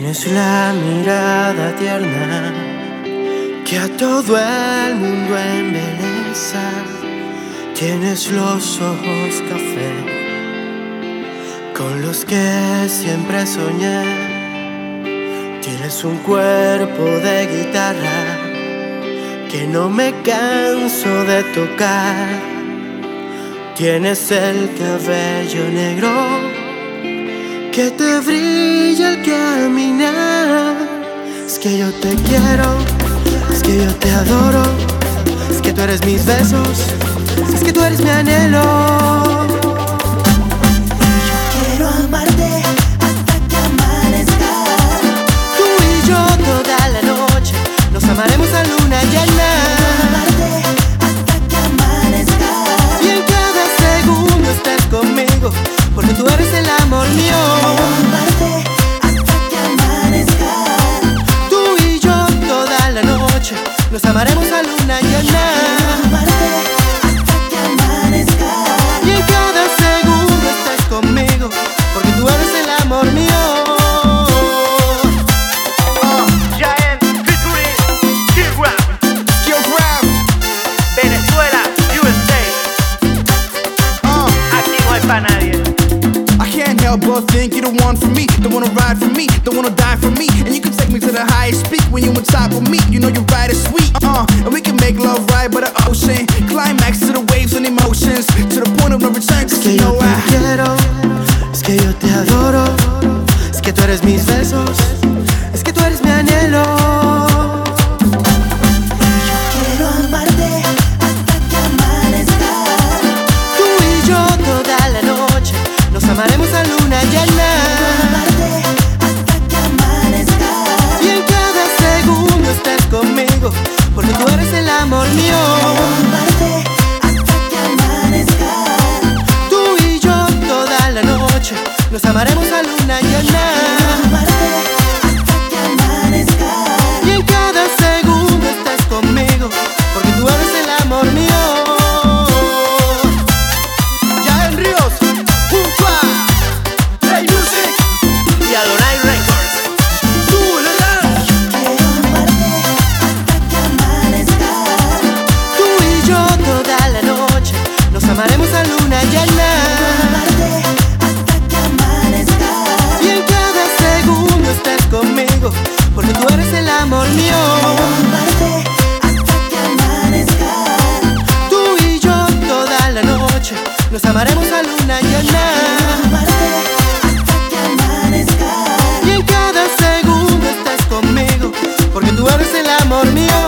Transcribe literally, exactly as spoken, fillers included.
Tienes la mirada tierna que a todo el mundo embeleza. Tienes los ojos café con los que siempre soñé. Tienes un cuerpo de guitarra que no me canso de tocar. Tienes el cabello negro que te brilla al caminar. Es que yo te quiero, es que yo te adoro, es que tú eres mis besos, es que tú eres mi anhelo. Yo quiero amarte hasta que amanezca. Tú y yo toda la noche nos amaremos a luna llena. Amarte hasta que amanezca. Y en cada segundo estés conmigo, porque tú eres el amor mío. Amarte hasta que amanezca. Tú y yo toda la noche nos amaremos a luna llena. Amarte hasta que amanezca. Y en cada segundo estés conmigo, porque tú eres el amor mío. Uh, Giant featuring Kill Rap, Kill Rap, Venezuela, U S A. uh, Aquí no hay pa' nadie. I can't help but think you're the one for me, the one to ride for me, the one to die for me. And you can take me to the highest peak when you on top of me. You know you're right is sweet, uh, and we can make love right by the ocean. Climax to the waves and emotions, to the point of no return. Es Cause que you yo know te I quiero, es que yo te adoro, es que tú eres mis besos, es que tú eres mi anhelo. Yo quiero amarte hasta que amanezca. Tú y yo toda la noche nos amaremos a luna llena. Amarte hasta que amanezca. Y en cada segundo estés conmigo, porque tú eres el amor mío. Amarte hasta que amanezca. Tú y yo toda la noche nos amaremos a luna llena. Amarte hasta que amanezca. Y en cada segundo estés conmigo, porque tú eres el amor mío. Ya en Ríos, junto a Play Music y Adonai Records. Tú, Lola. Quiero amarte hasta que amanezca. Tú y yo toda la noche nos amaremos a luna llena. Amarte hasta que amanezca. Y en cada segundo estés conmigo, porque tú eres el amor mío. Amarte hasta que amanezca. Tú y yo toda la noche nos amaremos a luna llena. Amarte hasta que amanezca. Y en cada segundo estés conmigo, porque tú eres el amor mío.